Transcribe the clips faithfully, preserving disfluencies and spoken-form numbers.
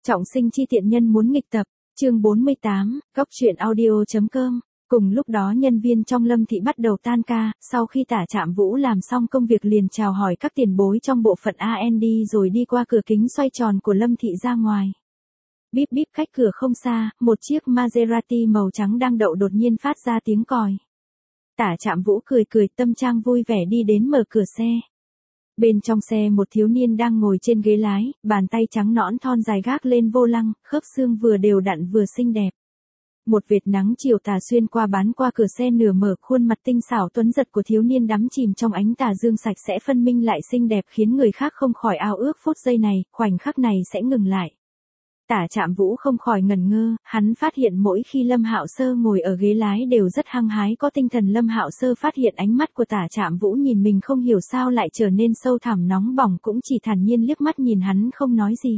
Trọng sinh chi tiện nhân muốn nghịch tập, chương bốn mươi tám, góc truyện audio.com. Cùng lúc đó nhân viên trong Lâm Thị bắt đầu tan ca, sau khi Tả Trạm Vũ làm xong công việc liền chào hỏi các tiền bối trong bộ phận a en đê rồi đi qua cửa kính xoay tròn của Lâm Thị ra ngoài. Bíp bíp cách cửa không xa, một chiếc Maserati màu trắng đang đậu đột nhiên phát ra tiếng còi. Tả Trạm Vũ cười cười tâm trạng vui vẻ đi đến mở cửa xe. Bên trong xe một thiếu niên đang ngồi trên ghế lái, bàn tay trắng nõn thon dài gác lên vô lăng, khớp xương vừa đều đặn vừa xinh đẹp. Một vệt nắng chiều tà xuyên qua bán qua cửa xe nửa mở, khuôn mặt tinh xảo tuấn giật của thiếu niên đắm chìm trong ánh tà dương sạch sẽ phân minh lại xinh đẹp khiến người khác không khỏi ao ước phút giây này, khoảnh khắc này sẽ ngừng lại. Tả Trạm Vũ không khỏi ngẩn ngơ, hắn phát hiện mỗi khi Lâm Hạo Sơ ngồi ở ghế lái đều rất hăng hái có tinh thần. Lâm Hạo Sơ phát hiện ánh mắt của Tả Trạm Vũ nhìn mình không hiểu sao lại trở nên sâu thẳm nóng bỏng, cũng chỉ thản nhiên liếc mắt nhìn hắn không nói gì.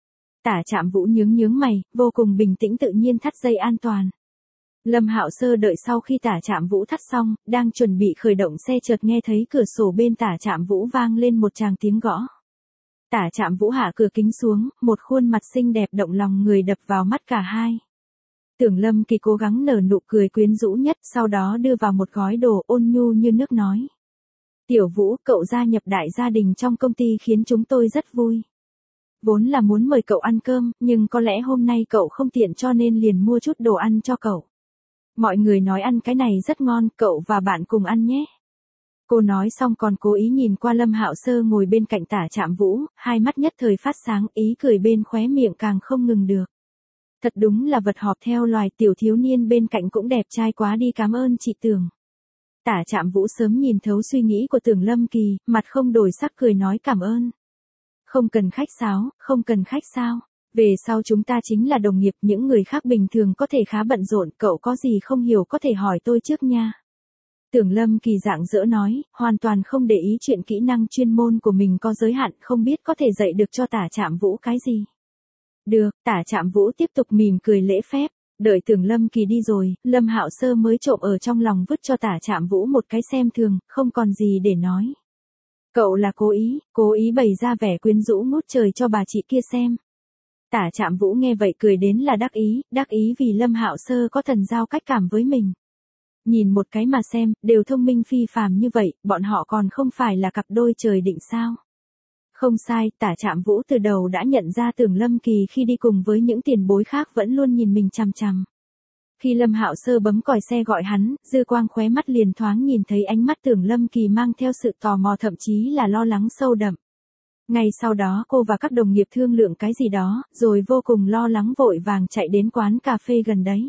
Tả Trạm Vũ nhướng nhướng mày, vô cùng bình tĩnh tự nhiên thắt dây an toàn. Lâm Hạo Sơ đợi sau khi Tả Trạm Vũ thắt xong, đang chuẩn bị khởi động xe chợt nghe thấy cửa sổ bên Tả Trạm Vũ vang lên một tràng tiếng gõ. Tả Trạm Vũ hạ cửa kính xuống, một khuôn mặt xinh đẹp động lòng người đập vào mắt cả hai. Tưởng Lâm Kỳ cố gắng nở nụ cười quyến rũ nhất, sau đó đưa vào một gói đồ ôn nhu như nước nói. Tiểu Vũ, cậu gia nhập đại gia đình trong công ty khiến chúng tôi rất vui. Vốn là muốn mời cậu ăn cơm, nhưng có lẽ hôm nay cậu không tiện cho nên liền mua chút đồ ăn cho cậu. Mọi người nói ăn cái này rất ngon, cậu và bạn cùng ăn nhé. Cô nói xong còn cố ý nhìn qua Lâm Hạo Sơ ngồi bên cạnh Tả Trạm Vũ, hai mắt nhất thời phát sáng, ý cười bên khóe miệng càng không ngừng được. Thật đúng là vật họp theo loài, tiểu thiếu niên bên cạnh cũng đẹp trai quá đi, cảm ơn chị Tưởng. Tả Trạm Vũ sớm nhìn thấu suy nghĩ của Tưởng Lâm Kỳ, mặt không đổi sắc cười nói cảm ơn. Không cần khách sáo, không cần khách sao. Về sau chúng ta chính là đồng nghiệp, những người khác bình thường có thể khá bận rộn, cậu có gì không hiểu có thể hỏi tôi trước nha. Tưởng Lâm Kỳ rạng rỡ nói, hoàn toàn không để ý chuyện kỹ năng chuyên môn của mình có giới hạn, không biết có thể dạy được cho Tả Trạm Vũ cái gì. Được, Tả Trạm Vũ tiếp tục mỉm cười lễ phép, đợi Tưởng Lâm Kỳ đi rồi, Lâm Hạo Sơ mới trộm ở trong lòng vứt cho Tả Trạm Vũ một cái xem thường, không còn gì để nói. Cậu là cố ý, cố ý bày ra vẻ quyến rũ ngút trời cho bà chị kia xem. Tả Trạm Vũ nghe vậy cười đến là đắc ý, đắc ý vì Lâm Hạo Sơ có thần giao cách cảm với mình. Nhìn một cái mà xem, đều thông minh phi phàm như vậy, bọn họ còn không phải là cặp đôi trời định sao. Không sai, Tả Trạm Vũ từ đầu đã nhận ra Tưởng Lâm Kỳ khi đi cùng với những tiền bối khác vẫn luôn nhìn mình chằm chằm. Khi Lâm Hạo Sơ bấm còi xe gọi hắn, dư quang khóe mắt liền thoáng nhìn thấy ánh mắt Tưởng Lâm Kỳ mang theo sự tò mò thậm chí là lo lắng sâu đậm. Ngay sau đó cô và các đồng nghiệp thương lượng cái gì đó, rồi vô cùng lo lắng vội vàng chạy đến quán cà phê gần đấy.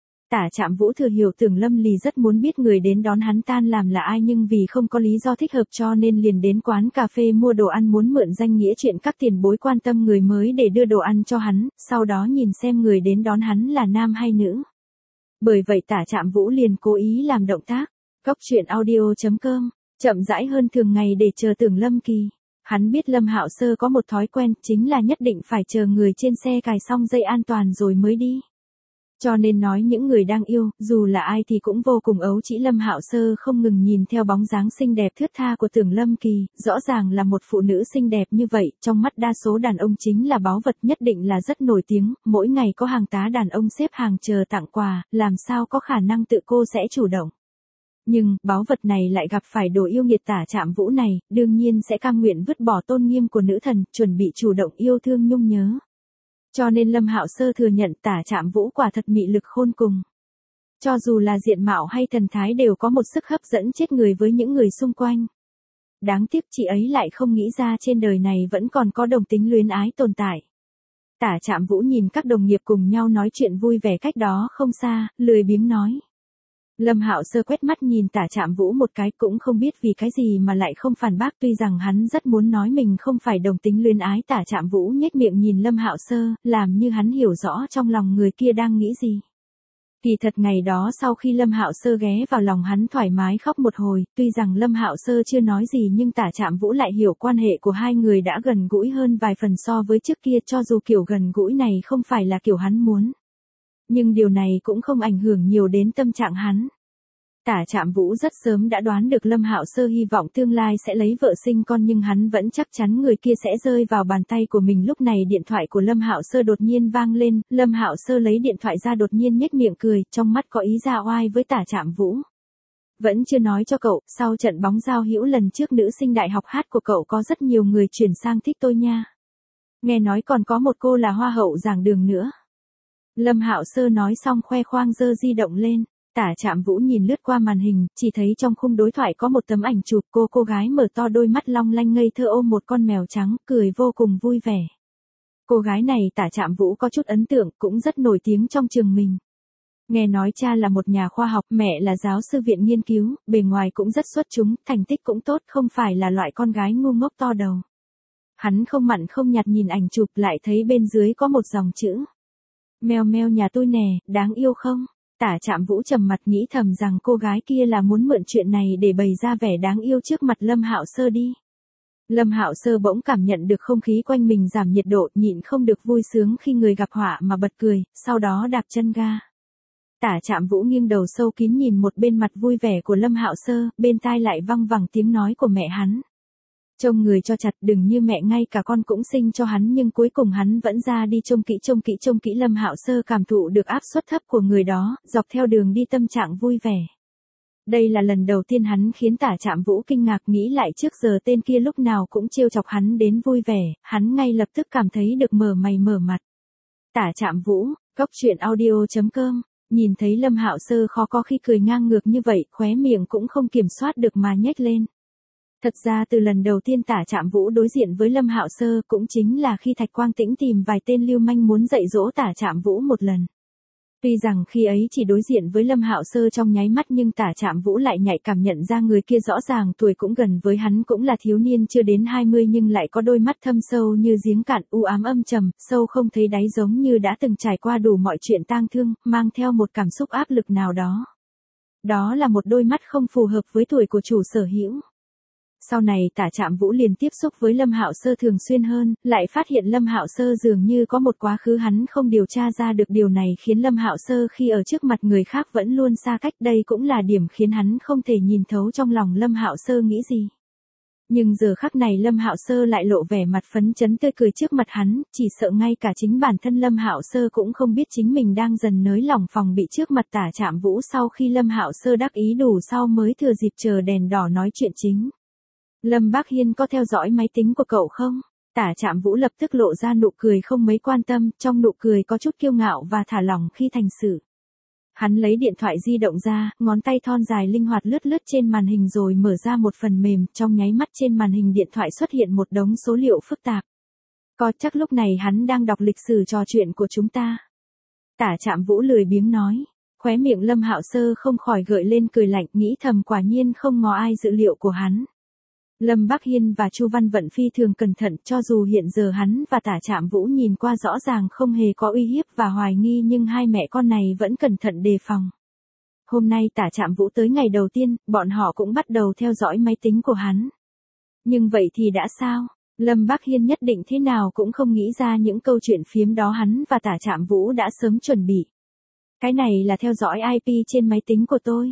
Tả Trạm Vũ thừa hiểu Tưởng Lâm Lì rất muốn biết người đến đón hắn tan làm là ai, nhưng vì không có lý do thích hợp cho nên liền đến quán cà phê mua đồ ăn, muốn mượn danh nghĩa chuyện các tiền bối quan tâm người mới để đưa đồ ăn cho hắn, sau đó nhìn xem người đến đón hắn là nam hay nữ. Bởi vậy Tả Trạm Vũ liền cố ý làm động tác, góc truyện audio.com, chậm rãi hơn thường ngày để chờ Tưởng Lâm Kỳ. Hắn biết Lâm Hạo Sơ có một thói quen, chính là nhất định phải chờ người trên xe cài xong dây an toàn rồi mới đi. Cho nên nói những người đang yêu, dù là ai thì cũng vô cùng ấu trĩ. Lâm Hạo Sơ không ngừng nhìn theo bóng dáng xinh đẹp thướt tha của Tưởng Lâm Kỳ, rõ ràng là một phụ nữ xinh đẹp như vậy, trong mắt đa số đàn ông chính là báu vật, nhất định là rất nổi tiếng, mỗi ngày có hàng tá đàn ông xếp hàng chờ tặng quà, làm sao có khả năng tự cô sẽ chủ động. Nhưng, báu vật này lại gặp phải đồ yêu nghiệt Tả Trạm Vũ này, đương nhiên sẽ cam nguyện vứt bỏ tôn nghiêm của nữ thần, chuẩn bị chủ động yêu thương nhung nhớ. Cho nên Lâm Hạo Sơ thừa nhận Tả Trạm Vũ quả thật mị lực khôn cùng. Cho dù là diện mạo hay thần thái đều có một sức hấp dẫn chết người với những người xung quanh. Đáng tiếc chị ấy lại không nghĩ ra trên đời này vẫn còn có đồng tính luyến ái tồn tại. Tả Trạm Vũ nhìn các đồng nghiệp cùng nhau nói chuyện vui vẻ cách đó không xa, lười biếng nói. Lâm Hạo Sơ quét mắt nhìn Tả Trạm Vũ một cái, cũng không biết vì cái gì mà lại không phản bác, tuy rằng hắn rất muốn nói mình không phải đồng tính luyến ái. Tả Trạm Vũ nhếch miệng nhìn Lâm Hạo Sơ, làm như hắn hiểu rõ trong lòng người kia đang nghĩ gì. Kỳ thật ngày đó sau khi Lâm Hạo Sơ ghé vào lòng hắn thoải mái khóc một hồi, tuy rằng Lâm Hạo Sơ chưa nói gì nhưng Tả Trạm Vũ lại hiểu quan hệ của hai người đã gần gũi hơn vài phần so với trước kia, cho dù kiểu gần gũi này không phải là kiểu hắn muốn. Nhưng điều này cũng không ảnh hưởng nhiều đến tâm trạng hắn. Tả Trạm Vũ rất sớm đã đoán được Lâm Hạo Sơ hy vọng tương lai sẽ lấy vợ sinh con, nhưng hắn vẫn chắc chắn người kia sẽ rơi vào bàn tay của mình. Lúc này điện thoại của Lâm Hạo Sơ đột nhiên vang lên, Lâm Hạo Sơ lấy điện thoại ra đột nhiên nhếch miệng cười, trong mắt có ý ra oai với Tả Trạm Vũ. Vẫn chưa nói cho cậu, sau trận bóng giao hữu lần trước nữ sinh đại học hát của cậu có rất nhiều người chuyển sang thích tôi nha. Nghe nói còn có một cô là hoa hậu giảng đường nữa. Lâm Hạo Sơ nói xong khoe khoang giơ di động lên. Tả Trạm Vũ nhìn lướt qua màn hình, chỉ thấy trong khung đối thoại có một tấm ảnh chụp cô cô gái mở to đôi mắt long lanh ngây thơ ôm một con mèo trắng, cười vô cùng vui vẻ. Cô gái này Tả Trạm Vũ có chút ấn tượng, cũng rất nổi tiếng trong trường mình. Nghe nói cha là một nhà khoa học, mẹ là giáo sư viện nghiên cứu, bề ngoài cũng rất xuất chúng, thành tích cũng tốt, không phải là loại con gái ngu ngốc to đầu. Hắn không mặn không nhạt nhìn ảnh chụp, lại thấy bên dưới có một dòng chữ. Mèo mèo nhà tôi nè, đáng yêu không? Tả Trạm Vũ trầm mặt nghĩ thầm rằng cô gái kia là muốn mượn chuyện này để bày ra vẻ đáng yêu trước mặt Lâm Hạo Sơ đi. Lâm Hạo Sơ bỗng cảm nhận được không khí quanh mình giảm nhiệt độ, nhịn không được vui sướng khi người gặp họa mà bật cười, sau đó đạp chân ga. Tả Trạm Vũ nghiêng đầu sâu kín nhìn một bên mặt vui vẻ của Lâm Hạo Sơ, bên tai lại văng vẳng tiếng nói của mẹ hắn. Trông người cho chặt, đừng như mẹ, ngay cả con cũng sinh cho hắn, nhưng cuối cùng hắn vẫn ra đi trông kỹ trông kỹ trông kỹ. Lâm Hạo Sơ cảm thụ được áp suất thấp của người đó, dọc theo đường đi tâm trạng vui vẻ. Đây là lần đầu tiên hắn khiến Tả Trạm Vũ kinh ngạc, nghĩ lại trước giờ tên kia lúc nào cũng trêu chọc hắn đến vui vẻ, hắn ngay lập tức cảm thấy được mở mày mở mặt. Tả Trạm Vũ, góc truyện audio chấm com, nhìn thấy Lâm Hạo Sơ khó có khi cười ngang ngược như vậy, khóe miệng cũng không kiểm soát được mà nhếch lên. Thật ra từ lần đầu tiên Tả Trạm Vũ đối diện với Lâm Hạo Sơ cũng chính là khi Thạch Quang Tĩnh tìm vài tên lưu manh muốn dạy dỗ Tả Trạm Vũ một lần. Tuy rằng khi ấy chỉ đối diện với Lâm Hạo Sơ trong nháy mắt, nhưng Tả Trạm Vũ lại nhạy cảm nhận ra người kia rõ ràng tuổi cũng gần với hắn, cũng là thiếu niên chưa đến hai mươi nhưng lại có đôi mắt thâm sâu như giếng cạn, u ám âm trầm, sâu không thấy đáy, giống như đã từng trải qua đủ mọi chuyện tang thương, mang theo một cảm xúc áp lực nào đó. Đó là một đôi mắt không phù hợp với tuổi của chủ sở hữu. Sau này Tả Trạm Vũ liền tiếp xúc với Lâm Hạo Sơ thường xuyên hơn, lại phát hiện Lâm Hạo Sơ dường như có một quá khứ hắn không điều tra ra được, điều này khiến Lâm Hạo Sơ khi ở trước mặt người khác vẫn luôn xa cách, đây cũng là điểm khiến hắn không thể nhìn thấu trong lòng Lâm Hạo Sơ nghĩ gì. Nhưng giờ khắc này Lâm Hạo Sơ lại lộ vẻ mặt phấn chấn tươi cười trước mặt hắn, chỉ sợ ngay cả chính bản thân Lâm Hạo Sơ cũng không biết chính mình đang dần nới lỏng phòng bị trước mặt Tả Trạm Vũ. Sau khi Lâm Hạo Sơ đắc ý đủ sau mới thừa dịp chờ đèn đỏ nói chuyện chính. Lâm Bác Hiên có theo dõi máy tính của cậu không? Tả Trạm Vũ lập tức lộ ra nụ cười không mấy quan tâm, trong nụ cười có chút kiêu ngạo và thả lỏng khi thành sự. Hắn lấy điện thoại di động ra, ngón tay thon dài linh hoạt lướt lướt trên màn hình rồi mở ra một phần mềm, trong nháy mắt trên màn hình điện thoại xuất hiện một đống số liệu phức tạp. Có chắc lúc này hắn đang đọc lịch sử trò chuyện của chúng ta. Tả Trạm Vũ lười biếng nói. Khóe miệng Lâm Hạo Sơ không khỏi gợi lên cười lạnh, nghĩ thầm quả nhiên không ngó ai dự liệu của hắn. Lâm Bác Hiên và Chu Văn Vận phi thường cẩn thận, cho dù hiện giờ hắn và Tả Trạm Vũ nhìn qua rõ ràng không hề có uy hiếp và hoài nghi, nhưng hai mẹ con này vẫn cẩn thận đề phòng. Hôm nay Tả Trạm Vũ tới ngày đầu tiên, bọn họ cũng bắt đầu theo dõi máy tính của hắn. Nhưng vậy thì đã sao? Lâm Bác Hiên nhất định thế nào cũng không nghĩ ra những câu chuyện phiếm đó hắn và Tả Trạm Vũ đã sớm chuẩn bị. Cái này là theo dõi i pê trên máy tính của tôi.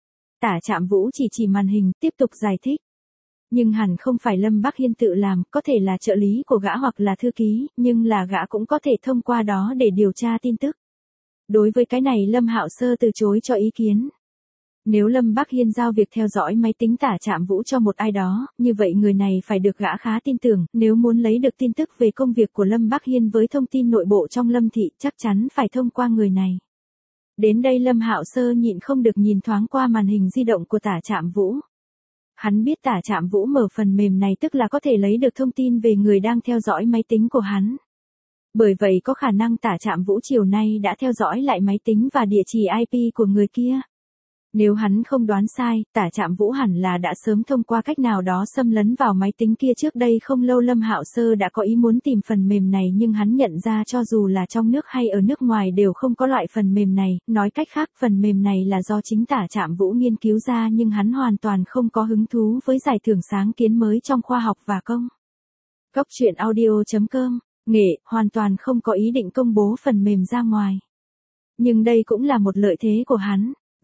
Tả Trạm Vũ chỉ chỉ màn hình, tiếp tục giải thích. Nhưng hẳn không phải Lâm Bác Hiên tự làm, có thể là trợ lý của gã hoặc là thư ký, nhưng là gã cũng có thể thông qua đó để điều tra tin tức. Đối với cái này Lâm Hạo Sơ từ chối cho ý kiến. Nếu Lâm Bác Hiên giao việc theo dõi máy tính Tả Trạm Vũ cho một ai đó, như vậy người này phải được gã khá tin tưởng, nếu muốn lấy được tin tức về công việc của Lâm Bác Hiên với thông tin nội bộ trong Lâm thị, chắc chắn phải thông qua người này. Đến đây Lâm Hạo Sơ nhịn không được nhìn thoáng qua màn hình di động của Tả Trạm Vũ. Hắn biết Tả Trạm Vũ mở phần mềm này tức là có thể lấy được thông tin về người đang theo dõi máy tính của hắn. Bởi vậy có khả năng Tả Trạm Vũ chiều nay đã theo dõi lại máy tính và địa chỉ i pê của người kia. Nếu hắn không đoán sai, Tả Trạm Vũ hẳn là đã sớm thông qua cách nào đó xâm lấn vào máy tính kia. Trước đây không lâu Lâm Hạo Sơ đã có ý muốn tìm phần mềm này, nhưng hắn nhận ra cho dù là trong nước hay ở nước ngoài đều không có loại phần mềm này, nói cách khác phần mềm này là do chính Tả Trạm Vũ nghiên cứu ra, nhưng hắn hoàn toàn không có hứng thú với giải thưởng sáng kiến mới trong khoa học và công. Góc truyện audio chấm com, nghệ, hoàn toàn không có ý định công bố phần mềm ra ngoài. Nhưng đây cũng là một lợi thế của hắn.